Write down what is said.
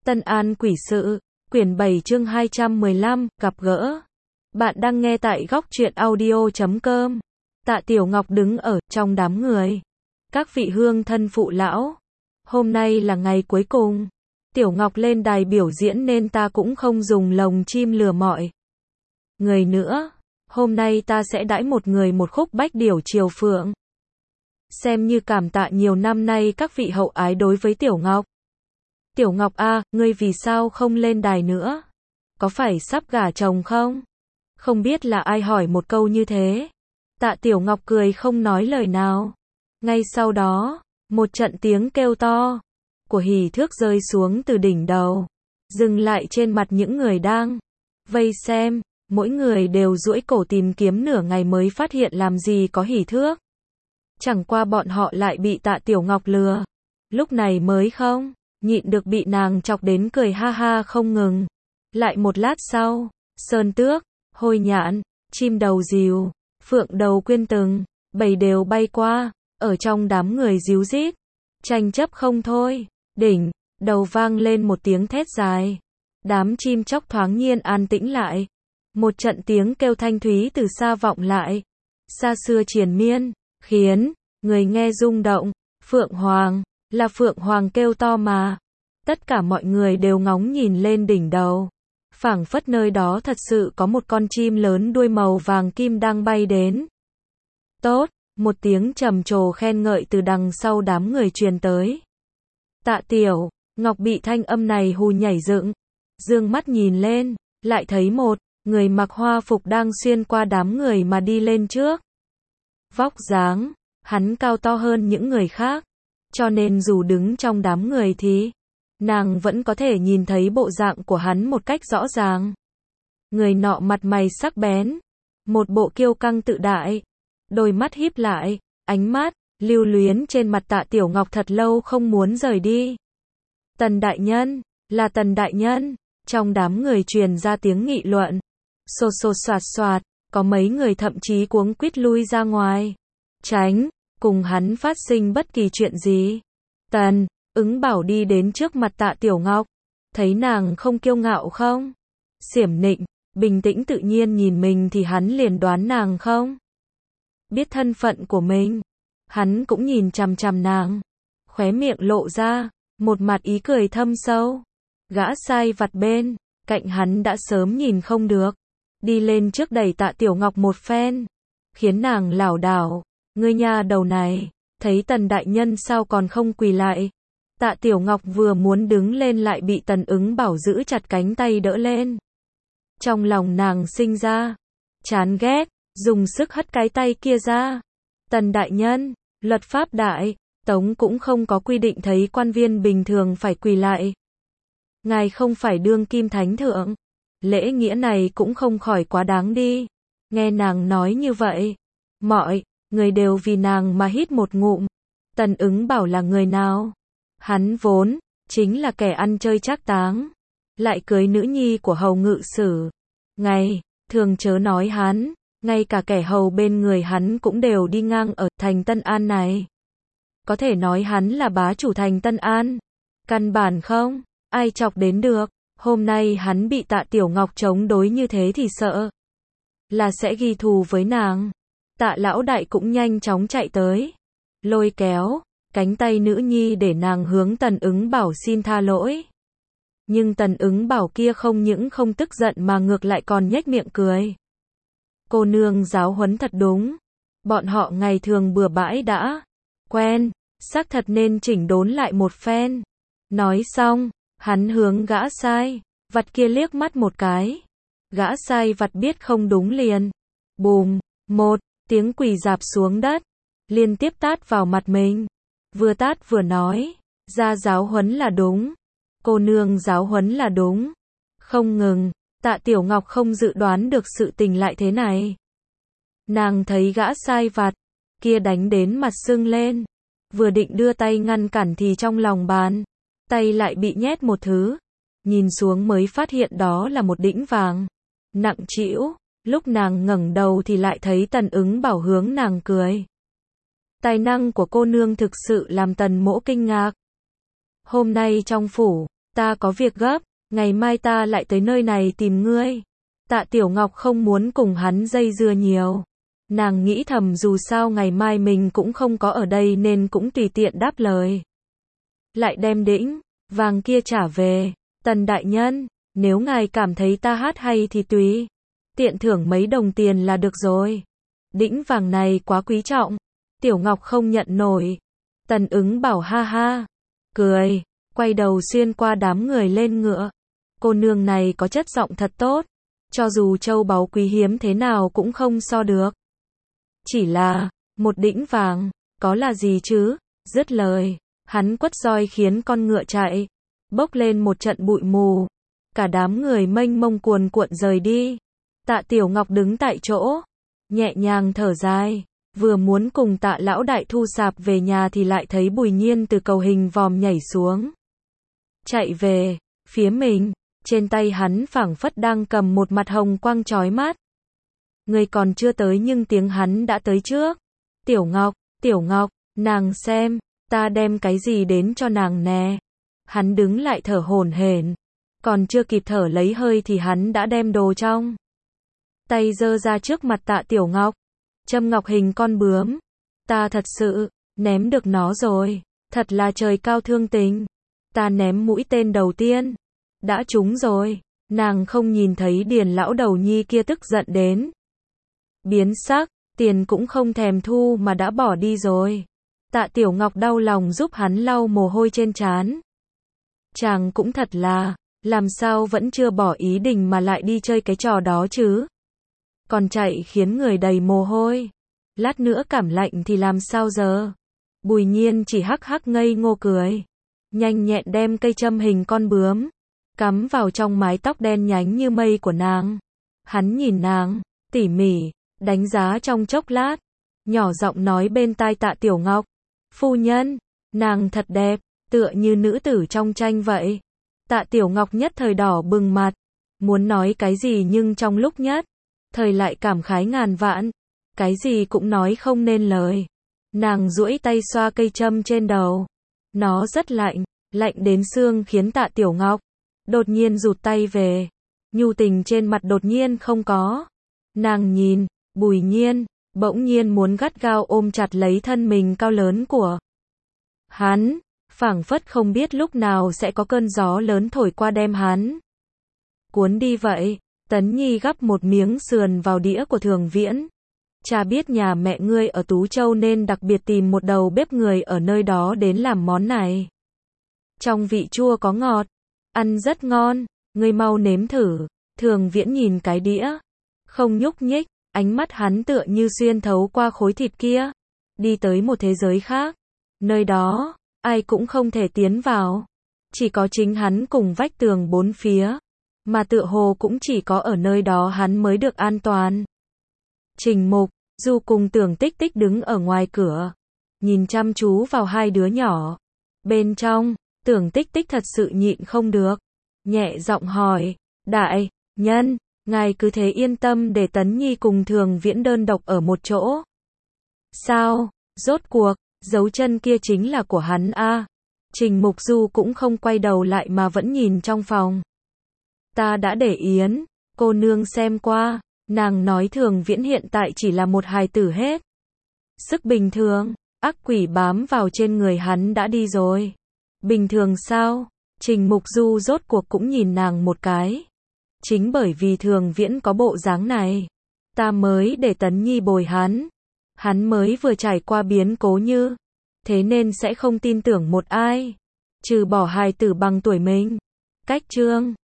Tân An Quỷ Sự, quyển 7 chương 215, gặp gỡ. Bạn đang nghe tại góc truyện audio.com. Tạ Tiểu Ngọc đứng ở trong đám người. Các vị hương thân phụ lão. Hôm nay là ngày cuối cùng. Tiểu Ngọc lên đài biểu diễn nên ta cũng không dùng lồng chim lừa mọi người nữa. Hôm nay ta sẽ đãi một người một khúc Bách Điểu Triều Phượng. Xem như cảm tạ nhiều năm nay các vị hậu ái đối với Tiểu Ngọc. Tiểu Ngọc a, ngươi vì sao không lên đài nữa? Có phải sắp gả chồng không? Không biết là ai hỏi một câu như thế. Tạ Tiểu Ngọc cười không nói lời nào. Ngay sau đó, một trận tiếng kêu to của hỉ thước rơi xuống từ đỉnh đầu, dừng lại trên mặt những người đang vây xem. Mỗi người đều duỗi cổ tìm kiếm nửa ngày mới phát hiện làm gì có hỉ thước. Chẳng qua bọn họ lại bị Tạ Tiểu Ngọc lừa. Lúc này mới không nhịn được bị nàng chọc đến cười ha ha không ngừng. Lại một lát sau, sơn tước, hôi nhạn, chim đầu rìu, phượng đầu quyên từng, bầy đều bay qua, ở trong đám người ríu rít, tranh chấp không thôi. Đỉnh đầu vang lên một tiếng thét dài. Đám chim chóc thoáng nhiên an tĩnh lại. Một trận tiếng kêu thanh thúy từ xa vọng lại, xa xưa triền miên, khiến người nghe rung động. Phượng Hoàng, là Phượng Hoàng kêu to mà. Tất cả mọi người đều ngóng nhìn lên đỉnh đầu. Phảng phất nơi đó thật sự có một con chim lớn đuôi màu vàng kim đang bay đến. Tốt, một tiếng trầm trồ khen ngợi từ đằng sau đám người truyền tới. Tạ Tiểu Ngọc bị thanh âm này hù nhảy dựng, dương mắt nhìn lên, lại thấy một người mặc hoa phục đang xuyên qua đám người mà đi lên trước. Vóc dáng, hắn cao to hơn những người khác, cho nên dù đứng trong đám người thì nàng vẫn có thể nhìn thấy bộ dạng của hắn một cách rõ ràng. Người nọ mặt mày sắc bén, một bộ kiêu căng tự đại, đôi mắt híp lại, ánh mắt lưu luyến trên mặt Tạ Tiểu Ngọc thật lâu không muốn rời đi. Tần đại nhân, là Tần đại nhân. Trong đám người truyền ra tiếng nghị luận, xô xô xoạt xoạt, có mấy người thậm chí cuống quýt lui ra ngoài, tránh cùng hắn phát sinh bất kỳ chuyện gì. Tần Ứng Bảo đi đến trước mặt Tạ Tiểu Ngọc, thấy nàng không kiêu ngạo không xiểm nịnh, bình tĩnh tự nhiên nhìn mình thì hắn liền đoán nàng không biết thân phận của mình. Hắn cũng nhìn chằm chằm nàng, khóe miệng lộ ra một mặt ý cười thâm sâu. Gã sai vặt bên cạnh hắn đã sớm nhìn không được, đi lên trước đẩy Tạ Tiểu Ngọc một phen, khiến nàng lảo đảo. Ngươi nha đầu này, thấy Tần đại nhân sao còn không quỳ lại? Tạ Tiểu Ngọc vừa muốn đứng lên lại bị Tần Ứng Bảo giữ chặt cánh tay đỡ lên. Trong lòng nàng sinh ra chán ghét, dùng sức hất cái tay kia ra. Tần đại nhân, luật pháp đại tống cũng không có quy định thấy quan viên bình thường phải quỳ lại. Ngài không phải đương kim thánh thượng, lễ nghĩa này cũng không khỏi quá đáng đi. Nghe nàng nói như vậy, mọi người đều vì nàng mà hít một ngụm. Tần Ứng Bảo là người nào? Hắn vốn chính là kẻ ăn chơi trác táng, lại cưới nữ nhi của hầu ngự sử. Ngày thường chớ nói hắn, ngay cả kẻ hầu bên người hắn cũng đều đi ngang ở thành Tân An này. Có thể nói hắn là bá chủ thành Tân An? Căn bản không ai chọc đến được. Hôm nay hắn bị Tạ Tiểu Ngọc chống đối như thế thì sợ là sẽ ghi thù với nàng. Tạ lão đại cũng nhanh chóng chạy tới, lôi kéo cánh tay nữ nhi để nàng hướng Tần Ứng Bảo xin tha lỗi. Nhưng Tần Ứng Bảo kia không những không tức giận mà ngược lại còn nhếch miệng cười. Cô nương giáo huấn thật đúng. Bọn họ ngày thường bừa bãi đã quen, xác thật nên chỉnh đốn lại một phen. Nói xong, hắn hướng gã sai vặt kia liếc mắt một cái. Gã sai vặt biết không đúng liền bùm một tiếng quỳ rạp xuống đất, liên tiếp tát vào mặt mình. Vừa tát vừa nói, ra giáo huấn là đúng, cô nương giáo huấn là đúng. Không ngừng, Tạ Tiểu Ngọc không dự đoán được sự tình lại thế này. Nàng thấy gã sai vặt kia đánh đến mặt sưng lên, vừa định đưa tay ngăn cản thì trong lòng bàn tay lại bị nhét một thứ. Nhìn xuống mới phát hiện đó là một đĩnh vàng nặng trĩu. Lúc nàng ngẩng đầu thì lại thấy Tần Ứng Bảo hướng nàng cười. Tài năng của cô nương thực sự làm Tần mỗ kinh ngạc. Hôm nay trong phủ, ta có việc gấp, ngày mai ta lại tới nơi này tìm ngươi. Tạ Tiểu Ngọc không muốn cùng hắn dây dưa nhiều. Nàng nghĩ thầm dù sao ngày mai mình cũng không có ở đây nên cũng tùy tiện đáp lời. Lại đem đĩnh vàng kia trả về. Tần đại nhân, nếu ngài cảm thấy ta hát hay thì tùy tiện thưởng mấy đồng tiền là được rồi. Đĩnh vàng này quá quý trọng. Tiểu Ngọc không nhận nổi. Tần Ứng bảo ha ha, cười, quay đầu xuyên qua đám người lên ngựa. Cô nương này có chất giọng thật tốt, cho dù châu báu quý hiếm thế nào cũng không so được. Chỉ là, một đĩnh vàng, có là gì chứ? Dứt lời, hắn quất roi khiến con ngựa chạy, bốc lên một trận bụi mù. Cả đám người mênh mông cuồn cuộn rời đi. Tạ Tiểu Ngọc đứng tại chỗ, nhẹ nhàng thở dài. Vừa muốn cùng Tạ lão đại thu sạp về nhà thì lại thấy Bùi Nhiên từ cầu hình vòm nhảy xuống. Chạy về, phía mình, trên tay hắn phảng phất đang cầm một mặt hồng quang chói mắt. Người còn chưa tới nhưng tiếng hắn đã tới trước. Tiểu Ngọc, nàng xem, ta đem cái gì đến cho nàng nè. Hắn đứng lại thở hổn hển, còn chưa kịp thở lấy hơi thì hắn đã đem đồ trong tay giơ ra trước mặt Tạ Tiểu Ngọc. Châm ngọc hình con bướm. Ta thật sự, ném được nó rồi. Thật là trời cao thương tình. Ta ném mũi tên đầu tiên. Đã trúng rồi. Nàng không nhìn thấy Điền lão đầu nhi kia tức giận đến biến sắc, tiền cũng không thèm thu mà đã bỏ đi rồi. Tạ Tiểu Ngọc đau lòng giúp hắn lau mồ hôi trên trán. Chàng cũng thật là, làm sao vẫn chưa bỏ ý định mà lại đi chơi cái trò đó chứ? Còn chạy khiến người đầy mồ hôi. Lát nữa cảm lạnh thì làm sao giờ? Bùi Nhiên chỉ hắc hắc ngây ngô cười. Nhanh nhẹn đem cây châm hình con bướm cắm vào trong mái tóc đen nhánh như mây của nàng. Hắn nhìn nàng, tỉ mỉ, đánh giá trong chốc lát. Nhỏ giọng nói bên tai Tạ Tiểu Ngọc. Phu nhân, nàng thật đẹp, tựa như nữ tử trong tranh vậy. Tạ Tiểu Ngọc nhất thời đỏ bừng mặt. Muốn nói cái gì nhưng trong lúc nhất thời lại cảm khái ngàn vạn. Cái gì cũng nói không nên lời. Nàng duỗi tay xoa cây châm trên đầu. Nó rất lạnh, lạnh đến xương khiến Tạ Tiểu Ngọc đột nhiên rụt tay về. Nhu tình trên mặt đột nhiên không có. Nàng nhìn, Bùi Nhiên, bỗng nhiên muốn gắt gao ôm chặt lấy thân mình cao lớn của hắn. Phảng phất không biết lúc nào sẽ có cơn gió lớn thổi qua đem hắn cuốn đi vậy. Tấn Nhi gắp một miếng sườn vào đĩa của Thường Viễn. Cha biết nhà mẹ ngươi ở Tú Châu nên đặc biệt tìm một đầu bếp người ở nơi đó đến làm món này. Trong vị chua có ngọt, ăn rất ngon, ngươi mau nếm thử. Thường Viễn nhìn cái đĩa, không nhúc nhích, ánh mắt hắn tựa như xuyên thấu qua khối thịt kia, đi tới một thế giới khác. Nơi đó, ai cũng không thể tiến vào, chỉ có chính hắn cùng vách tường bốn phía, mà tựa hồ cũng chỉ có ở nơi đó hắn mới được an toàn. Trình Mục, Du cùng Tưởng Tích Tích đứng ở ngoài cửa, nhìn chăm chú vào hai đứa nhỏ. Bên trong, Tưởng Tích Tích thật sự nhịn không được, nhẹ giọng hỏi, đại nhân, ngài cứ thế yên tâm để Tấn Nhi cùng Thường Viễn đơn độc ở một chỗ. Sao, rốt cuộc, dấu chân kia chính là của hắn a? Trình Mục Du cũng không quay đầu lại mà vẫn nhìn trong phòng. Ta đã để Yến cô nương xem qua, nàng nói Thường Viễn hiện tại chỉ là một hài tử hết sức bình thường, ác quỷ bám vào trên người hắn đã đi rồi. Bình thường sao? Trình Mục Du rốt cuộc cũng nhìn nàng một cái. Chính bởi vì Thường Viễn có bộ dáng này, ta mới để Tấn Nhi bồi hắn. Hắn mới vừa trải qua biến cố như thế nên sẽ không tin tưởng một ai, trừ bỏ hài tử bằng tuổi mình. Cách chương